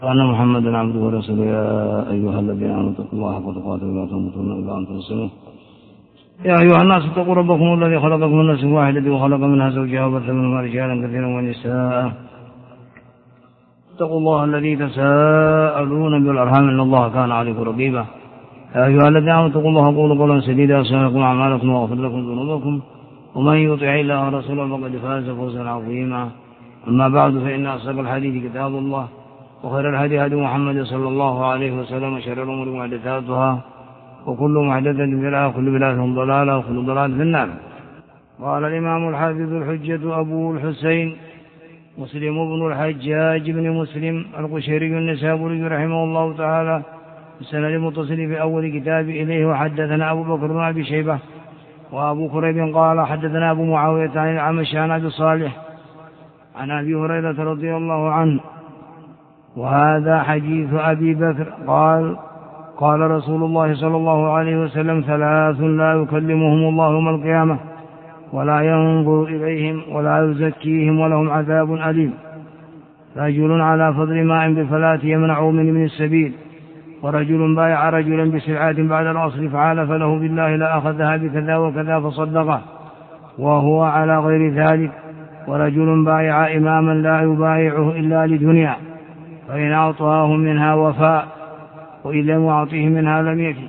أن محمدا عبده ورسوله. يا أيها الذين آمنوا اتقوا الله حق تقاته ولا تموتن إلا وأنتم مسلمون. يا أيها الناس اتقوا ربكم الذي خلقكم من نفس واحدة وخلق منها زوجها وبث منهما رجالا كثيرا ونساء. اتقوا الله الذي تساءلون بالأرحام إن الله كان عليكم رقيبا. يا أيها الذين آمنوا اتقوا الله وقولوا قولا سديدا يصلح لكم أعمالكم ويغفر لكم ذنوبكم ومن يطع الله ورسوله فقد فاز فوزا عظيما. أما بعد فإن أصدق الحديث كتاب الله وخير الهدي هدي محمد صلى الله عليه وسلم وشر الأمور محدثاتها وكل محدثة بدعة وكل بدعة ضلالة وكل ضلالة في النار. قال الإمام الحافظ الحجة أبو الحسين مسلم بن الحجاج بن مسلم القشيري النسابوري رحمه الله تعالى السند المتصل في أول كتاب إليه. وحدثنا أبو بكر بن أبي شيبة وأبو كريب قال حدثنا أبو معاوية عن الأعمش عن أبي صالح عن أبي هريرة رضي الله عنه وهذا حديث أبي بكر قال رسول الله صلى الله عليه وسلم: ثلاث لا يكلمهم الله يوم القيامة ولا ينظر إليهم ولا يزكيهم ولهم عذاب أليم: رجل على فضل ماء بفلاة يمنع من السبيل، ورجل بايع رجلا بسلعة بعد العصر فعال فله بالله لا أخذها بكذا وكذا فصدقه وهو على غير ذلك، ورجل بايع إماما لا يبايعه إلا لدنيا فإن أعطاه منها وفاء وإن لم يعطيه منها لم يفي.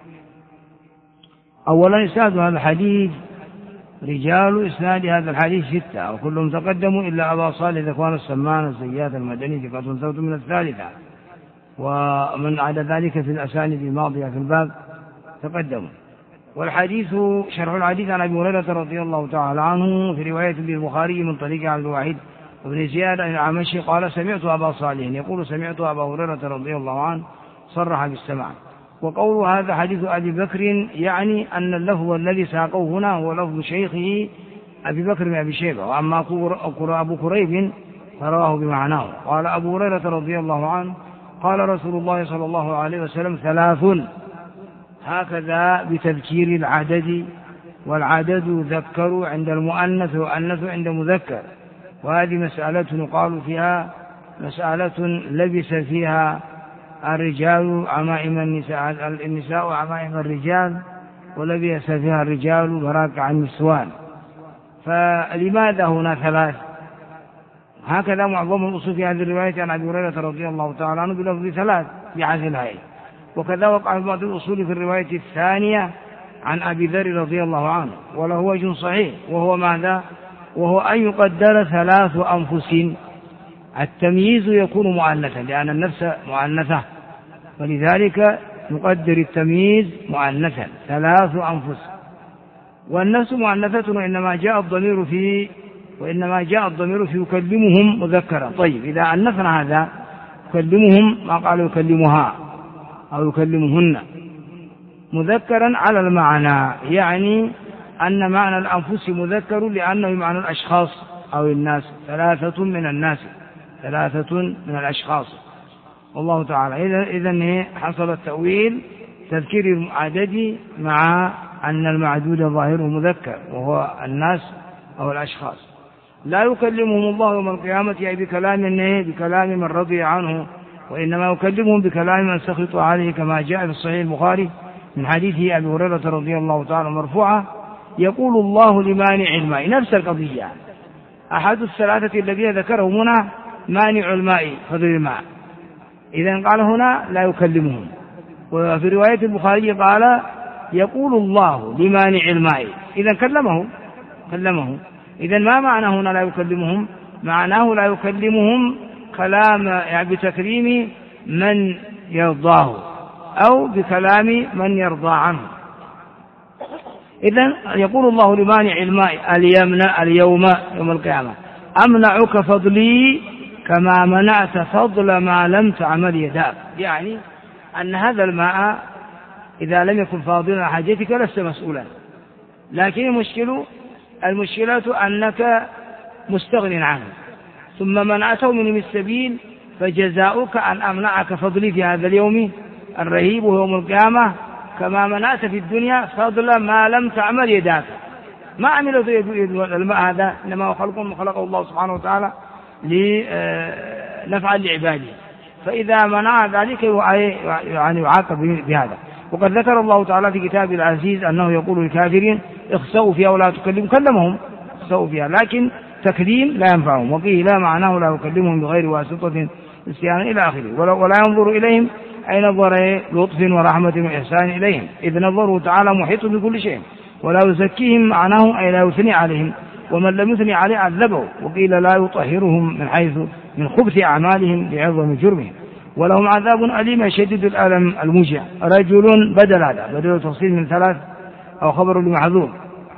أولا إسناد هذا الحديث: رجال إسناد هذا الحديث 6 وكلهم تقدموا إلا أبا صالح ذكوان السمان الزيات المدني ثقة ثبت من الثالثة، ومن عدا ذلك في الأسانيد الماضية في الباب تقدموا. والحديث شرح الحديث عن أبي هريرة رضي الله تعالى عنه في رواية البخاري من طريق عبد الواحد وابن زياد عن الأعمش قال: سمعت أبا صالح يقول سمعت أبا هريرة رضي الله عنه صرح بالسماع. وقول هذا حديث أبي بكر يعني أن اللفظ الذي ساقوه هنا هو لفظ شيخه أبي بكر بن أبي شيبة، وأما أبو كريب فرواه بمعناه. قال أبو هريرة رضي الله عنه قال رسول الله صلى الله عليه وسلم: ثلاث، هكذا بتذكير العدد، والعدد يذكر عند المؤنث والأنث عند مذكر، وهذه مسألة يقال فيها مسألة لبس فيها الرجال عمائم النساء عمائم الرجال، ولبس فيها الرجال براكع النسوان. فلماذا هنا 3؟ هكذا معظم الأصول في هذه الرواية عن أبي هريرة رضي الله تعالى عنه بلفظ 3 بهذه الآية. وكذا وقع في بعض الأصول في الرواية الثانية عن أبي ذر رضي الله عنه، وله وجه صحيح، وهو ماذا؟ وهو أن يقدر 3 أنفس. التمييز يكون مؤنثا لأن النفس مؤنثة، ولذلك نقدر التمييز مؤنثا 3 أنفس، والنفس مؤنثة وإنما جاء الضمير في يكلمهم مذكرا. طيب، إذا أنثنا هذا يكلمهم ما قال يكلمها أو يكلمهن مذكرا على المعنى، يعني أن معنى الأنفس مذكر لأنه معنى الأشخاص أو الناس، 3 من الناس، 3 من الأشخاص. والله تعالى إذن حصل التأويل تذكير العدد مع أن المعدود ظاهره مذكر وهو الناس أو الأشخاص. لا يكلمهم الله يوم القيامة أي بكلام من رضي عنه، وإنما يكلمهم بكلام من سخط عليه، كما جاء في الصحيح البخاري من حديث أبي هريرة رضي الله تعالى مرفوعة: يقول الله لمانع الماء، نفس القضية، أحد ال3 الذين ذكرهم هنا مانع الماء فضل الماء، إذن قال هنا لا يكلمهم. وفي رواية البخاري قال يقول الله لمانع الماء، إذن كلمه. إذن ما معنى هنا لا يكلمهم؟ معناه لا يكلمهم كلام يعني بتكريم من يرضاه أو بكلام من يرضى عنه. إذن يقول الله لمانع الماء اليوم يوم القيامة: أمنعك فضلي كما منعت فضل ما لم تعمل يداك، يعني أن هذا الماء إذا لم يكن فاضلا على حاجتك لست مسؤولا، لكن المشكلة أنك مستغن عنه، ثم منعته من السبيل، فجزاؤك أن أمنعك فضلي في هذا اليوم الرهيب ويوم القيامة كما منعت في الدنيا فضل ما لم تعمل يداك. ما عملت الماء هذا إنما هو خلقه الله سبحانه وتعالى لنفعل لعباده، فإذا منع ذلك يعني يعاقب بهذا. وقد ذكر الله تعالى في كتابه العزيز أنه يقول للكافرين اخسأوا فيها ولا تكلموا، كلمهم اخسأوا فيها لكن تكليم لا ينفعهم، وقيل لا معناه لا يكلمهم بغير واسطة نسيانا إلى آخره. ولا ينظر إليهم أي نظر لطف ورحمة وإحسان إليهم، إذ نظره تعالى محيط بكل شيء. ولا يزكيهم معناه أي لا يثني عليهم، ومن لم يثني عليه عذبه. وقيل لا يطهرهم من حيث من خبث أعمالهم لعظم جرمهم. ولهم عذاب أليم شديد الألم الموجع. رجل بدل هذا بدل تفصيل من ثلاث أو خبر لمحذوف،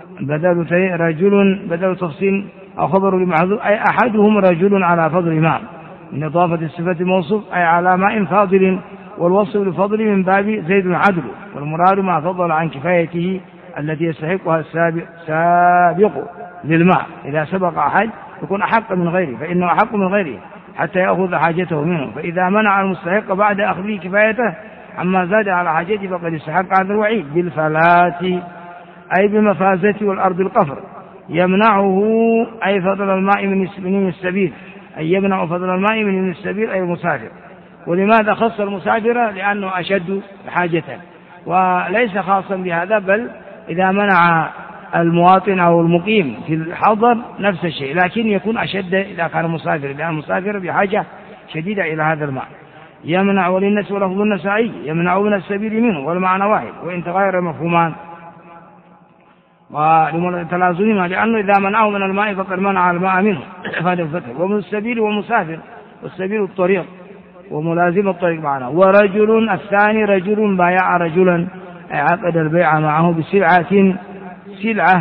بدل تفصيل أو خبر لمحذوف أي أحدهم رجل على فضل ماء من إضافة الصفة الموصوف أي على ماء فاضل، والوصف لفضل من باب زيد عدل، والمراد ما فضل عن كفايته التي يستحقها السابق للماء. إذا سبق أحد يكون أحق من غيره فإنه أحق من غيره حتى يأخذ حاجته منه، فإذا منع المستحق بعد أخذه كفايته عما زاد على حاجته فقد استحق هذا الوعيد بالفلات أي بمفازة والأرض القفر. يمنعه أي فضل الماء من السبيل، أي يمنع فضل الماء من السبيل أي المسافر. ولماذا خص المسافر؟ لأنه أشد حاجة، وليس خاصا بهذا، بل إذا منع المواطن أو المقيم في الحضر نفس الشيء، لكن يكون أشد إذا كان مسافر، لأن المسافر بحاجة شديدة إلى هذا الماء. يمنع وللناس ولفظ النسائي يمنع من السبيل منه، والمعنى واحد وإن تغير مفهومان ولتلازمهما، لأنه إذا منعه من الماء فقد منع الماء منه فهذا الفتح. ومن السبيل ومسافر، والسبيل الطريق وملازم الطريق معنا. ورجل الثاني رجل بايع رجلا أي عقد البيع معه بسلعة، سلعة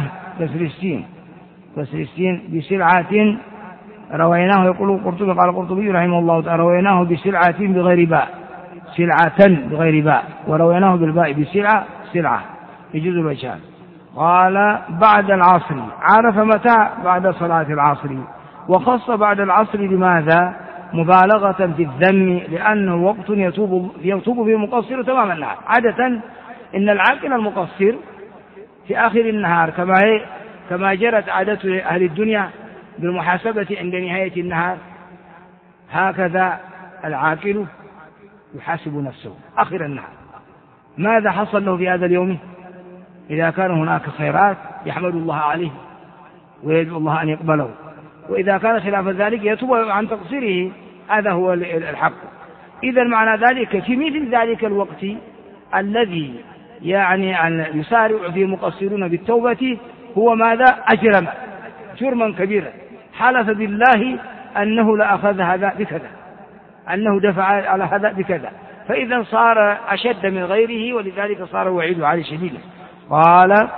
بسلسين بسلعة رويناه. يقول القرطبي قال القرطبي رحمه الله تعالى رويناه بسلعة بغير باء، سلعة بغير باء، ورويناه بالباء بسلعة سلعة يجوز الوجهان. قال بعد العصر، عرف متى؟ بعد صلاة العصر. وخص بعد العصر لماذا؟ مبالغة في الذم، لأنه وقت يتوب فيه المقصر تمام النهار. عادة إن العاقل المقصر في آخر النهار كما جرت عادة أهل الدنيا بالمحاسبة عند نهاية النهار، هكذا العاقل يحاسب نفسه آخر النهار ماذا حصل له في هذا اليوم. إذا كان هناك خيرات يحمد الله عليه ويدعو الله أن يقبله، وإذا كان خلاف ذلك يتوب عن تقصيره، هذا هو الحق. إذا معنى ذلك في مثل ذلك الوقت الذي يعني يسارع فيه المقصرون بالتوبة هو ماذا؟ أجرم جرما كبيرا، حلف بالله أنه لأخذ هذا بكذا، أنه دفع على هذا بكذا، فإذا صار أشد من غيره، ولذلك صار وعيد عليه شديدا. قال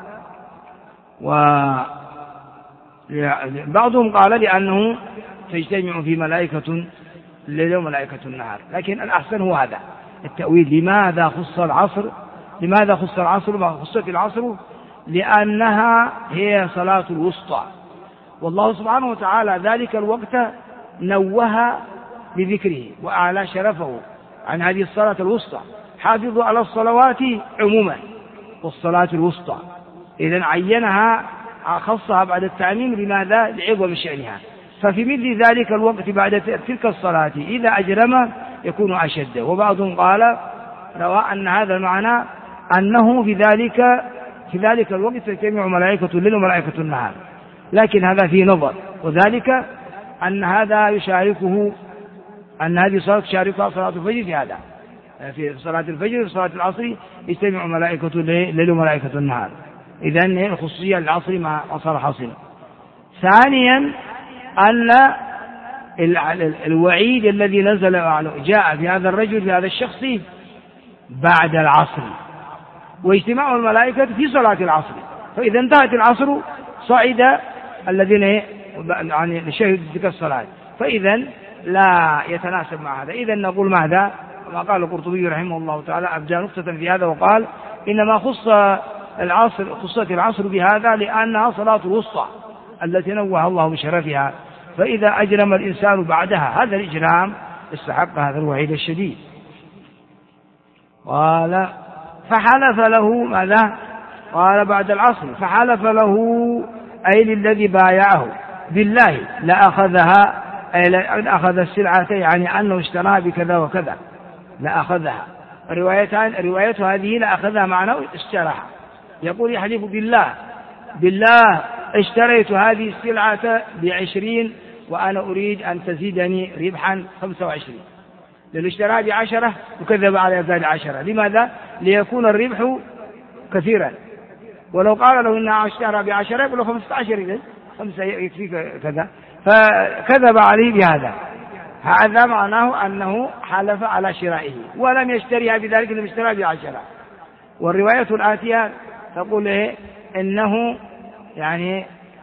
بعضهم قال لأنه تجتمع في ملائكة الليل وملائكة النهار، لكن الأحسن هو هذا التأويل. لماذا خص العصر؟ لماذا خص العصر؟ ما خصت العصر؟ لأنها هي صلاة الوسطى، والله سبحانه وتعالى ذلك الوقت نوه بذكره وأعلى شرفه عن هذه الصلاة الوسطى. حافظوا على الصلوات عموما والصلاة الوسطى، إذن عينها خصها بعد التعميم. لماذا؟ لعظم شأنها. ففي مثل ذلك الوقت بعد تلك الصلاة إذا أجرم يكون أشد. وبعضهم قال روى أن هذا المعنى أنه في ذلك الوقت تجتمع ملائكة الليل وملائكة النهار، لكن هذا فيه نظر، وذلك أن هذا يشاركه، أن هذه الصلاة تشاركها صلاة الفجر في هذا، في صلاة الفجر وصلاة العصر يجتمع ملائكة الليل وملائكة النهار. إذن الخصوصية للعصر ما صار حاصلا. ثانيا أن الوعيد الذي نزل جاء في هذا الرجل في هذا الشخص بعد العصر، واجتماع الملائكة في صلاة العصر، فإذا انتهت العصر صعد الذين يعني شهدوا تلك الصلاة، فإذا لا يتناسب مع هذا. إذا نقول ماذا؟ ما قال القرطبي رحمه الله تعالى أبدى نقطة في هذا وقال إنما خصت العصر بهذا لأنها صلاة الوسطى التي نوه الله بشرفها، فإذا أجرم الإنسان بعدها هذا الإجرام استحق هذا الوعيد الشديد. قال فحلف له ماذا؟ قال بعد العصر فحلف له أي للذي بايعه بالله لأخذها أي أخذ السلعة يعني أنه اشتراها بكذا وكذا لأخذها. روايته هذه لأخذها معناه اشتراها. يقول يحلف بالله اشتريت هذه السلعة ب20 وأنا أريد أن تزيدني ربحا 25، لأنه اشتراها ب10 وكذب على ذلك 10. لماذا؟ ليكون الربح كثيرا. ولو قال له إنها اشترى ب10 يقول له 15 إذن 5 يكفيك كذا، فكذب عليه بهذا. هذا معناه أنه حلف على شرائه ولم يشتريها بذلك، لم يشتريها ب10. والرواية الآتية تقول إنه يعني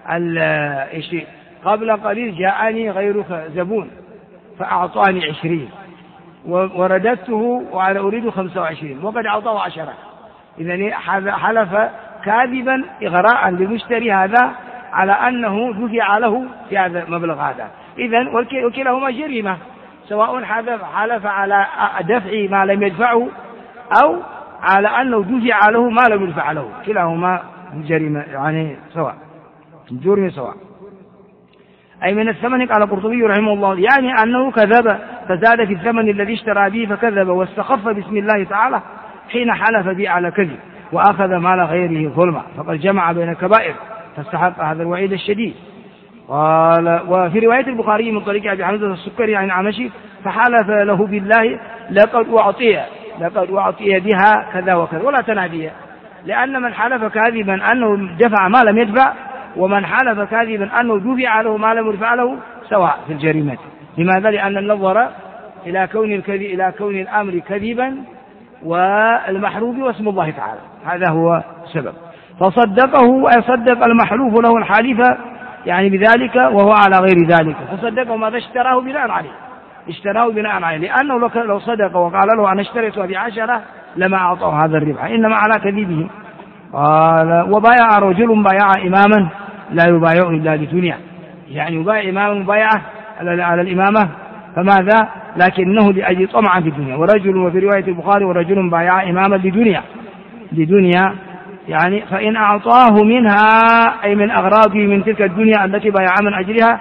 قبل قليل جاءني غيرك زبون فأعطاني 20 ورددته وأنا أريد 25 وقد أعطاه 10. إذن حلف كاذبا إغراء للمشتري هذا على أنه دفع له في هذا المبلغ هذا. إذن وكلاهما جريمة، سواء حلف على دفع ما لم يدفعه أو على أنه دفع له ما لم يدفع له، كلاهما جريمة يعني سواء، جرم سواء. أي من الثمن. قال القرطبي رحمه الله يعني أنه كذب فزاد في الثمن الذي اشترى به فكذب واستخف باسم الله تعالى حين حلف به على كذب وأخذ مال غيره ظلما، فقد جمع بين الكبائر فاستحق هذا الوعيد الشديد. قال وفي رواية البخاري من طريق أبي حمزة السكري عن عمشي فحلف له بالله لقد أعطي بها كذا وكذا ولا تنادي، لأن من حلف كاذبا أنه دفع ما لم يدفع ومن حلف كاذبا أنه دفع له ما لم يدفع له سواء في الجريمة. لماذا؟ لأن النظر إلى كون الأمر كذبا والمحلوف واسم الله تعالى، هذا هو السبب. فصدقه أي صدق المحلوف له الحالف يعني بذلك وهو على غير ذلك، فصدقه ماذا اشتراه بناء عليه، لأنه لو صدق وقال له أنا اشتريتها ب10 لما أعطاه هذا الربح، إنما على كذبه. قال وبايع رجل بايع إماما لا يبايع إلا لدنيا، يعني يبايع إماما مبايعة على الإمامة فماذا؟ لكنه لأجل طمعا في الدنيا. ورجل وفي رواية البخاري ورجل بايع إماما لدنيا يعني فإن أعطاه منها أي من أغراضه من تلك الدنيا التي بايع من أجلها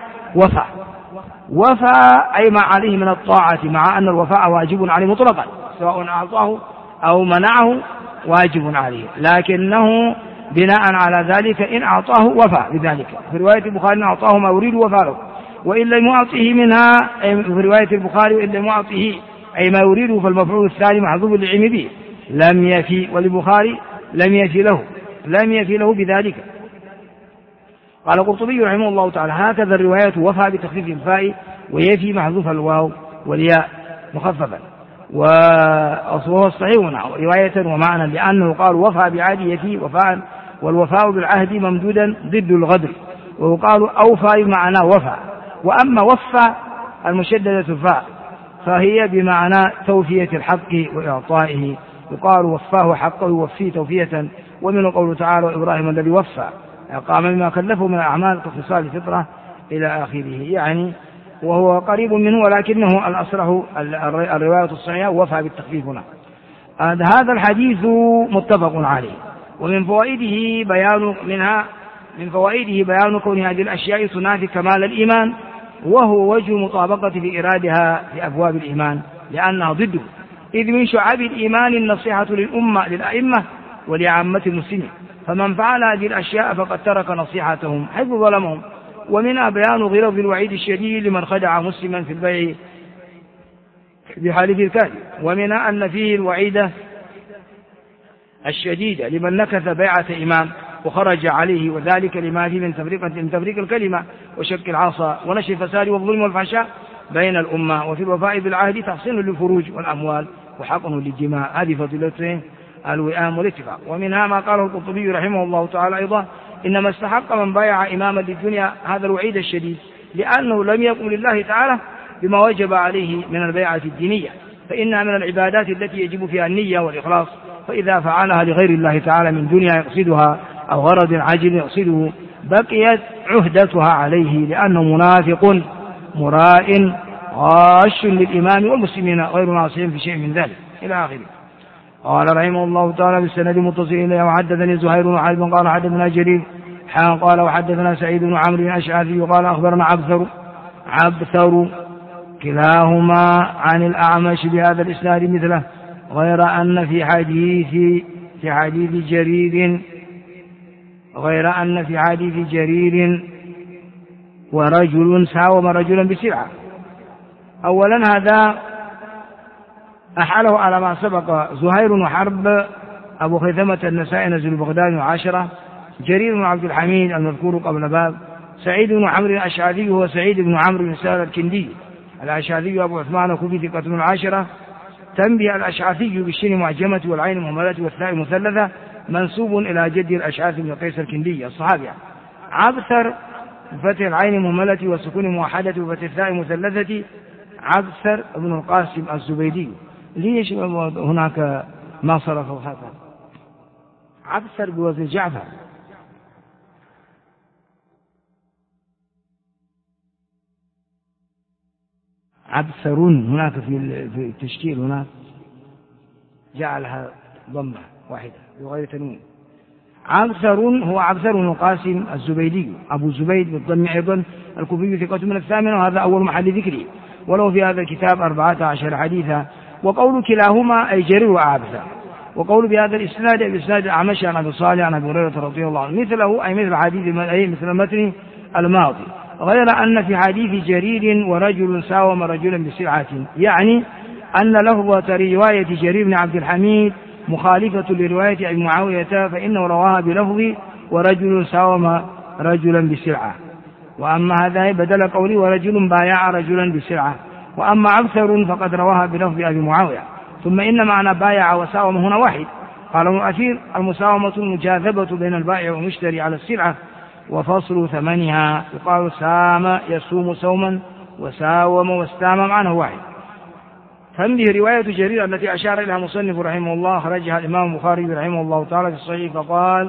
وفى أي ما عليه من الطاعة، مع أن الوفاء واجب عليه مطلقا سواء أعطاه أو منعه واجب عليه، لكنه بناء على ذلك إن أعطاه وفى بذلك. في رواية البخاري أعطاه ما يريد وفى له، وإن لم يعطه منها أي في رواية البخاري وإن لم يعطه أي ما يريده فالمفعول الثاني محذوف للعلم به لم يفي، وللبخاري لم يفي له بذلك. قال القرطبي رحمه الله تعالى هكذا الرواية وفى بتخفيف الفاء ويفي محذوف الواو والياء مخففا، وهو الصحيح رواية ومعنى، لأنه قال وفى بعهد يفي وفاء، والوفاء بالعهد ممدودا ضد الغدر، ويقال أوفى بمعنى وفى. وأما وفى المشددة الفاء فهي بمعنى توفية الحق وإعطائه، يقال وفاه حقه يوفيه توفية. ومن قوله تعالى وإبراهيم الذي وفى قام بما كلفه من الأعمال كخصال الفطرة إلى آخره، يعني وهو قريب منه ولكنه الأصرح الرواية الصحيحة وفى بالتخفيف هنا. هذا الحديث متفق عليه. ومن فوائده بيان كون هذه الأشياء تنافي كمال الإيمان، وهو وجه مطابقة في إرادها في أبواب الإيمان لأنها ضده، إذ من شعب الإيمان النصيحة للأئمة ولعامة المسلمين، فمن فعل هذه الأشياء فقد ترك نصيحتهم حيث ظلمهم. ومنها بيان غلظ الوعيد الشديد لمن خدع مسلما في البيع بحلف الكاذب، ومنها أن فيه الوعيد الشديد لمن نكث بيعة إمام وخرج عليه، وذلك لما فيه من تفريق الكلمة وشك العصا ونشر الفساد والظلم والفحشاء بين الأمة. وفي الوفاء بالعهد تحصين للفروج والأموال وحقن للدماء، هذه فضيلته الوئام والاتفاق. ومنها ما قاله القرطبي رحمه الله تعالى أيضا إنما استحق من بايع إماما للدنيا هذا الوعيد الشديد، لأنه لم يقم لله تعالى بما وجب عليه من البيعة الدينية، فإنها من العبادات التي يجب فيها النية والإخلاص، فإذا فعلها لغير الله تعالى من دنيا يقصدها أو غرض عاجل يقصده بقيت عهدتها عليه، لأنه منافق مراء غاش للإمام والمسلمين غير ناصحين في شيء من ذلك إلى آخره. قال رحمه الله تعالى بالسند متصل إليه وحدثني زهير بن حرب قال حدثنا جرير قال وحدثنا سعيد بن عمرو الأشعثي قال أخبرنا عبثر عبثر كلاهما عن الأعمش بهذا الإسناد مثله، غير أن في حديث جرير ورجل ساوم رجلا بسلعة. أولا هذا أحاله على ما سبق زهير وحرب أبو خيثمة النسائي نزل بغداد وعاشرة، جرير بن عبد الحميد المذكور قبل باب، سعيد بن عمرو الأشعثي هو سعيد بن عمرو بن سهل الكندي الأشعثي أبو عثمان الكوفي ثقة من العاشرة. تنبيه الأشعثي بالشين معجمة والعين مهملة والثاء مثلثة، منسوب إلى جد الأشعث بن قيس الكندي الصحابي. عبثر بفتح العين مهملة والسكون موحدة وفتح الثاء مثلثة، عبثر بن القاسم الزبيدي. ليش هناك ما صرف هذا؟ عبثر بوزن جعفر. عبثرون هناك في التشكيل هناك جعلها ضمة واحدة بغير تنوين. عبثر هو عبثر بن القاسم الزبيدي أبو زبيد بالضم أيضا الكوفي ثقة من الثامنة، وهذا أول محل ذكره، وله في هذا الكتاب 14 حديثا. وقول كلاهما أي جرير وعبثر، وقول بهذا الإسناد بإسناد الأعمش عن أبي صالح عن أبي هريرة رضي الله عنه مثله أي مثل حديث مثل متن الماضي، غير أن في حديث جرير ورجل ساوم رجلا بسلعة، يعني أن لفظة رواية جرير بن عبد الحميد مخالفة لرواية أبي معاوية، فإنه رواها بلفظ ورجل ساوم رجلا بسلعة، وأما هذا بدل قولي ورجل بايع رجلا بسلعة. وأما عبثر فقد رواها بلفظ أبي معاوية. ثم إن معنى بايع وساوم هنا واحد. قال ابن أثير المساومة المجاذبة بين البائع والمشتري على السلعة وفصل ثمنها، يقال سام يسوم سوما وساوم واستام معنى واحد. فهذه رواية جرير التي أشار إليها مصنف رحمه الله خرجها الإمام البخاري رحمه الله تعالى في الصحيح، فقال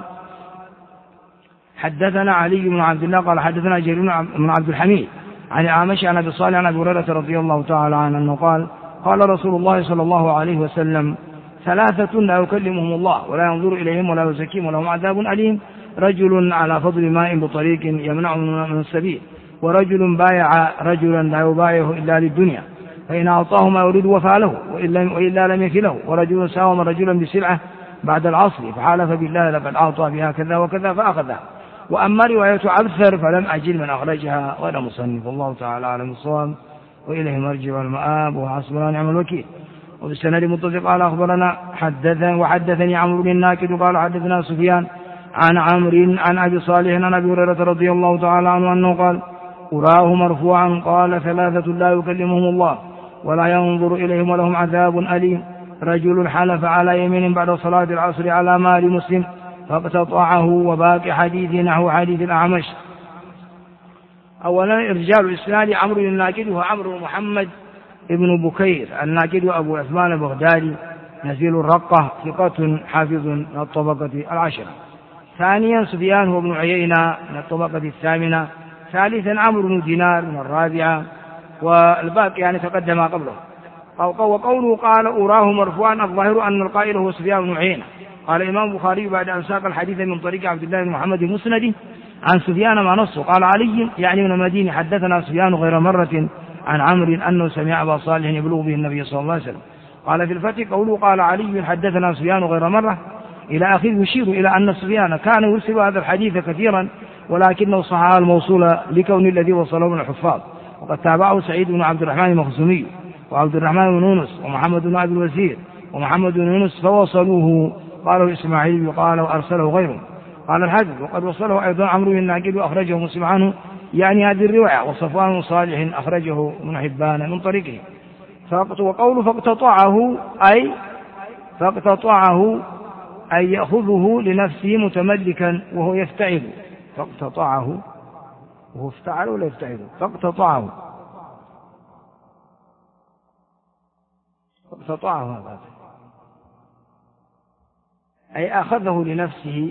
حدثنا علي بن عبد الله قال حدثنا جرير بن عبد الحميد عن الأعمش عن أبي صالح عن أبي هريرة رضي الله تعالى عنه أنه قال قال رسول الله صلى الله عليه وسلم ثلاثة لا يكلمهم الله ولا ينظر إليهم ولا يزكيهم ولهم عذاب أليم، رجل على فضل ماء بطريق يمنع من السبيل، ورجل بايع رجلا لا يبايعه إلا للدنيا فإن أعطاه ما يريد وفى له وإلا لم يفي له، ورجل ساوم رجلا بسلعة بعد العصر فحالف بالله لقد أعطى بها كذا وكذا فأخذها. وأما رواية عبثر فلم أجد من أخرجها غير مصنف، الله تعالى أعلم الصواب وإليه مرجع والمآب وحسبنا نعم الوكيل. وبالسند متصل قال أخبرنا وحدثني عمرو بن الناكد قال حدثنا سفيان عن عمرو عن أبي صالح عن أبي هريرة رضي الله تعالى عنه أنه قال أراه مرفوعا قال ثلاثة لا يكلمهم الله ولا ينظر إليهم ولهم عذاب أليم، رجل حلف على يمين بعد صلاة العصر على مال مسلم فاقتطعه، وباقي حديث نحو حديث الأعمش. أولا رجال الإسناد عمرو بن الناكد وهو عمرو محمد ابن بكير الناكد أبو عثمان البغدادي نزيل الرقة ثقة حافظ من الطبقة العشرة. ثانيا سفيان هو ابن عيينة من الطبقة الثامنة. ثالثا عمرو بن دينار من الرابعة، والباقي يعني تقدم قبله. وقوله قال أراه مرفوعا الظاهر أن القائل هو سفيان بن عيينة. قال الإمام البخاري بعد أن ساق الحديث من طريق عبد الله بن محمد المسندي عن سفيان ما نصه قال علي يعني من المدينة حدثنا سفيان غير مرة عن عمرو أنه سمع أبا صالح يبلغ به النبي صلى الله عليه وسلم. قال في الفتح قوله قال علي حدثنا سفيان غير مرة إلى آخره يشير إلى أن سفيان كان يرسل هذا الحديث كثيرا، ولكنه صححه الموصول لكون الذي وصله من الحفاظ. وقد تابعه سعيد بن عبد الرحمن المخزومي وعبد الرحمن بن يونس ومحمد بن أبي الوزير ومحمد بن يونس فوصلوه، قاله إسماعيل وقال وأرسله غيره. قال الحافظ وقد وصله أيضا عمرو بن الناكد وأخرجه مسلم عنه يعني هذه الرواية، وصفوان صالح أخرجه من حبان من طريقه. وقوله فاقتطعه أي يأخذه لنفسه متملكا وهو يفتعل. فاقتطعه وهو افتعل ولا يفتعل؟ فاقتطعه هذا أي أخذه لنفسه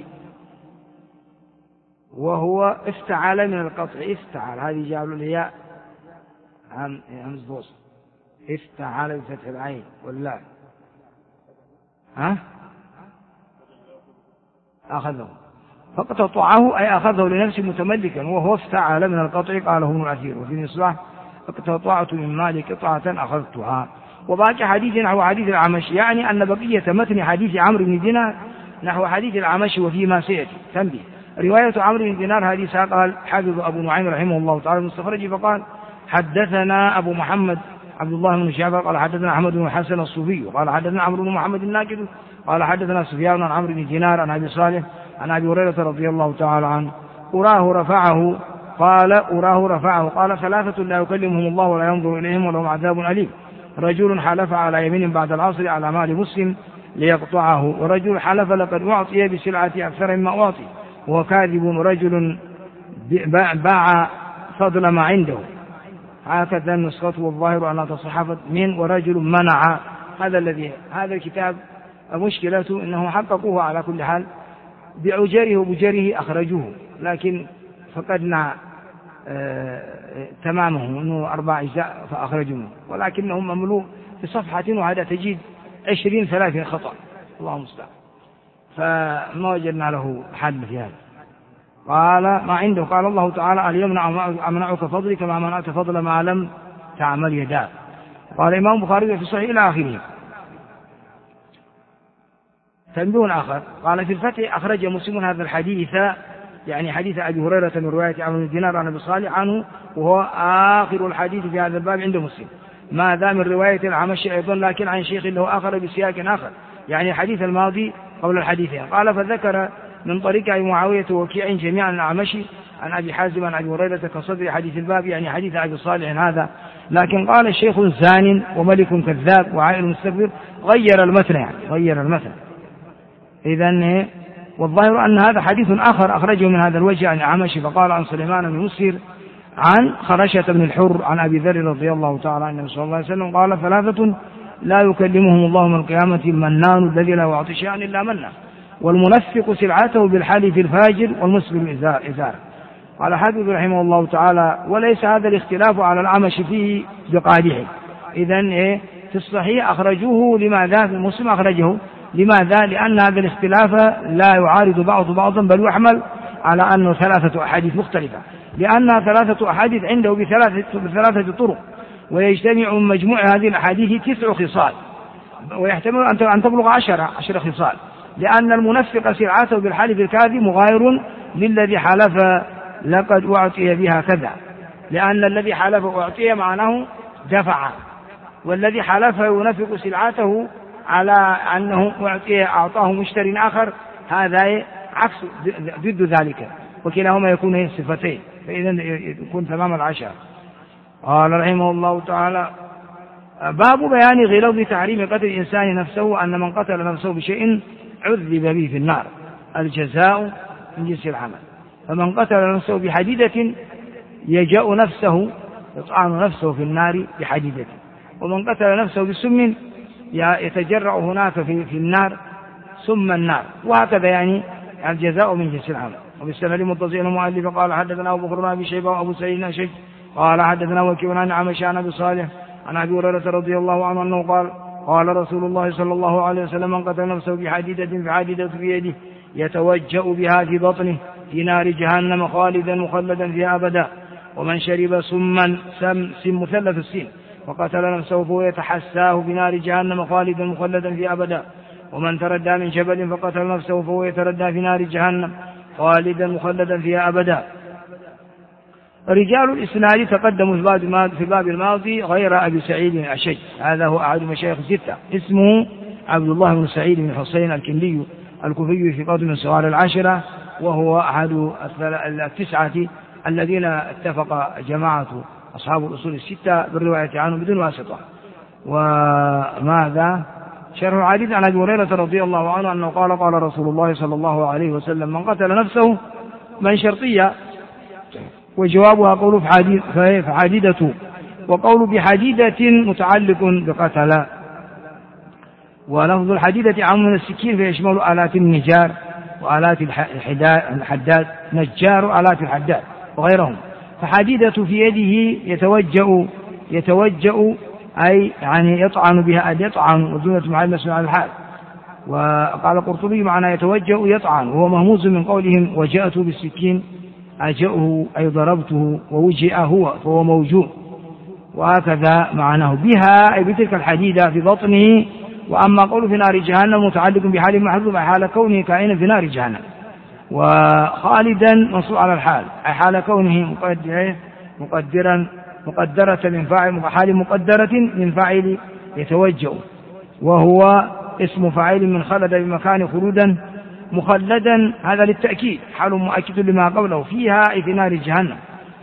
وهو افتعل من القطع. افتعل هذه جعل الياء همز بوصل، افتعل بفتح العين واللام أخذه. فاقتطعه أي أخذه لنفسه متملكا وهو افتعل من القطع، قاله ابن الأثير. وفي المصباح اقتطعت من مالي قطعة أخذتها. وباقي حديث نحو حديث الأعمش، يعني أن بقية متن حديث عمرو بن دينار نحو حديث الأعمش وفيما سيأتي. تنبيه: رواية عمرو بن دينار هذه قال حافظ أبو نعيم رحمه الله تعالى المستخرج فقال: حدثنا أبو محمد عبد الله بن جعفر قال حدثنا أحمد بن الحسن الصوفي قال حدثنا عمرو بن محمد الناقد قال حدثنا سفيان عن عمرو بن دينار عن أبي صالح عن أبي هريرة رضي الله تعالى عنه أراه رفعه قال: ثلاثة لا يكلمهم الله ولا ينظر إليهم ولهم عذاب أليم: رجل حلف على يمين بعد العصر على مال مسلم ليقطعه، ورجل حلف لقد أعطي بسلعة أكثر مما أعطي وهو كاذب، ورجل باع فضل ما عنده. هكذا النسخة والظاهر أنها تصحفت من ورجل منع. هذا الكتاب مشكلته أنه حققوه على كل حال بعجره وبجره أخرجوه، لكن فقدنا تمامه أنه 4 أجزاء فأخرجوه، ولكنهم مملوء في صفحة وهذا تجد 20-30 خطأ، الله المستعان، فما وجدنا له حد في هذا. قال ما عنده. قال الله تعالى: اليوم أمنعك فضلي كما منعت فضل ما لم تعمل يداك. قال الإمام البخاري في صحيح إلى آخره. تنبيه آخر: قال في الفتح: أخرج مسلم هذا الحديث، يعني حديث أبي هريرة من رواية عمرو بن دينار عن أبي صالح عنه، وهو آخر الحديث في هذا الباب عند مسلم، ماذا من رواية الأعمش أيضا لكن عن شيخ له آخر بسياق آخر، يعني الحديث الماضي قبل الحديثين. قال: فذكر من طريق أبي معاوية ووكيع جميعا الأعمش عن أبي حازم عن أبي هريرة كصدر حديث الباب، يعني حديث أبي صالح هذا. لكن قال: الشيخ زان وملك كذاب وعائل مستكبر، غير المتن. إذن والظاهر أن هذا حديث آخر أخرجه من هذا الوجه عن الأعمش، فقال عن سليمان بن مسهر عن خرشة بن الحر عن أبي ذر رضي الله تعالى عنه صلى الله عليه وسلم قال: 3 لا يكلمهم الله يوم القيامة: المنان الذي لا يعطي شيئا إلا منه، والمنفق سلعته بالحلف الفاجر، والمسبل إزاره. قال حافظ رحمه الله تعالى: وليس هذا الاختلاف على الأعمش فيه بقادح. إذن في الصحيح أخرجوه لماذا؟ في مسلم أخرجه لماذا؟ لأن هذا الاختلاف لا يعارض بعضا، بل يحمل على أنه 3 أحاديث مختلفة، لأنها 3 أحاديث عنده ب3 طرق، ويجتمع من مجموع هذه الأحاديث 9 خصال، ويحتمل أن تبلغ 10 خصال، لأن المنفق سلعته بالحلف الكاذب مغاير للذي حلف لقد أعطي بها كذا، لأن الذي حلف أعطي معناه دفع، والذي حلف ينفق سلعته على أنه أعطاه مشتري آخر هذا عكس ضد ذلك، وكلاهما يكون صفتين، فإذا يكون تمام 10. قال رحمه الله تعالى: باب بيان غلظ تحريم قتل الإنسان نفسه، أن من قتل نفسه بشيء عذب به في النار، الجزاء من جنس العمل. فمن قتل نفسه بحديدة يجأ نفسه، يطعن نفسه في النار بحديدة، ومن قتل نفسه بسم يتجرع هناك في النار سم النار، وهكذا يعني الجزاء من جنس العمل. وبالسند متصل المؤلف قال: حدثنا أبو بكر بن أبي شيبة وأبو سعيد الأشج قال حدثنا وكيع عن عمش عن أبي صالح عن أبي هريرة رضي الله عنه أنه قال: قال رسول الله صلى الله عليه وسلم: من قتل نفسه بحديدة في يده يتوجأ بها في بطنه في نار جهنم خالدا مخلدا فيها أبدا، ومن شرب سم مثلث السين وقتل نفسه فهو يتحساه بنار جهنم خالدا مخلدا فيها أبدا، ومن تردى من جبل فقتل نفسه فهو يتردى في نار جهنم خالدا مخلدا فيها أبدا. رجال الإسناد تقدموا في الباب الماضي غير أبي سعيد الأشج، هذا هو أحد مشايخ 6، اسمه عبد الله بن سعيد بن حسين الكندي الكوفي في قوم من صغار 10، وهو أحد 9 الذين اتفق جماعة أصحاب الأصول 6 بالرواية عنه بدون واسطة. وماذا شرح الحديث عن أبي هريرة رضي الله عنه أنه قال: قال رسول الله صلى الله عليه وسلم: من قتل نفسه من شرطية، وجوابها قول فحديدة، وقول بحديدة متعلق بقتل، ولفظ الحديدة عام من السكين فيشمل آلات النجار وآلات الحداد، نجار آلات الحداد وغيرهم. فحديدة في يده يتوجأ أي يعني يطعن بها، يطعن وجملة معين مسمى على الحال. وقال القرطبي معنى يتوجأ يطعن، وهو مهموز من قولهم: وجأته بالسكين أجأه أي ضربته، ووجئ هو فهو موجوع. وهكذا معناه بها أي بتلك الحديدة في بطنه. وأما قول في نار جهنم متعلق بحال محذوف حال كونه كائنا في نار جهنم، وخالدا منصوب على الحال أي حال كونه مقدرة من فاعل، حال مقدرة من فاعل يتوجه، وهو اسم فاعل من خلد بمكان خلودا مخلدا، هذا للتأكيد حال مؤكد لما قبله فيها أي في نار جهنم.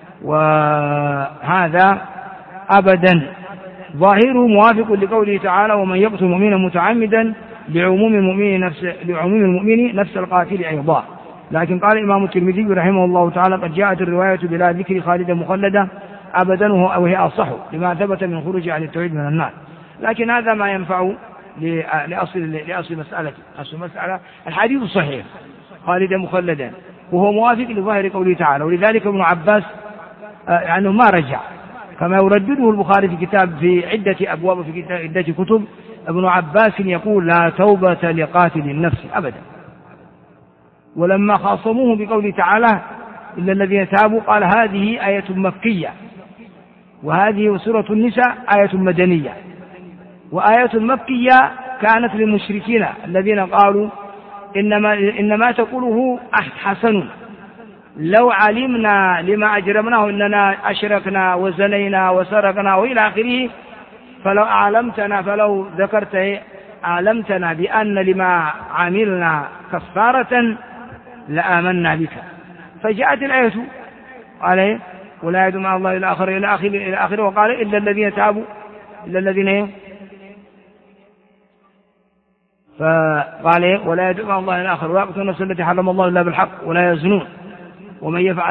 وهذا أبدا ظاهره موافق لقوله تعالى ومن يقتل مؤمنا متعمدا لعموم المؤمن نفس القاتل أيضا. لكن قال الإمام الترمذي رحمه الله تعالى قد جاءت الرواية بلا ذكر خالدا مخلدا أبدا وهي أصح لما ثبت من خروج أهل التوحيد من النار. لكن هذا ما ينفع لأصل مسألة الحديث الصحيح خالدا مخلدا، وهو موافق لظاهر قوله تعالى. ولذلك ابن عباس يعني ما رجع كما يردده البخاري في عدة أبواب في عدة كتب. ابن عباس يقول لا توبة لقاتل النفس أبدا. ولما خاصموه بقوله تعالى إلا الذين تابوا قال هذه آية مكية، وهذه سورة النساء آية مدنية. وآية مكية كانت للمشركين الذين قالوا إنما تقوله حسن، لو علمنا لما أجرمناه إننا أشركنا وزنينا وسرقنا وإلى آخره فلو ذكرت أعلمتنا بأن لما عملنا كفارة لآمنا بك. فجاءت الآية عليه ولا يدعو مع الله إلى آخره وقال إلا الذين تابوا إلا الذين فقال ولا يدعو مع الله إلى آخره ويقتلون النفس التي حرم الله إلا بالحق ولا يزنون ومن يفعل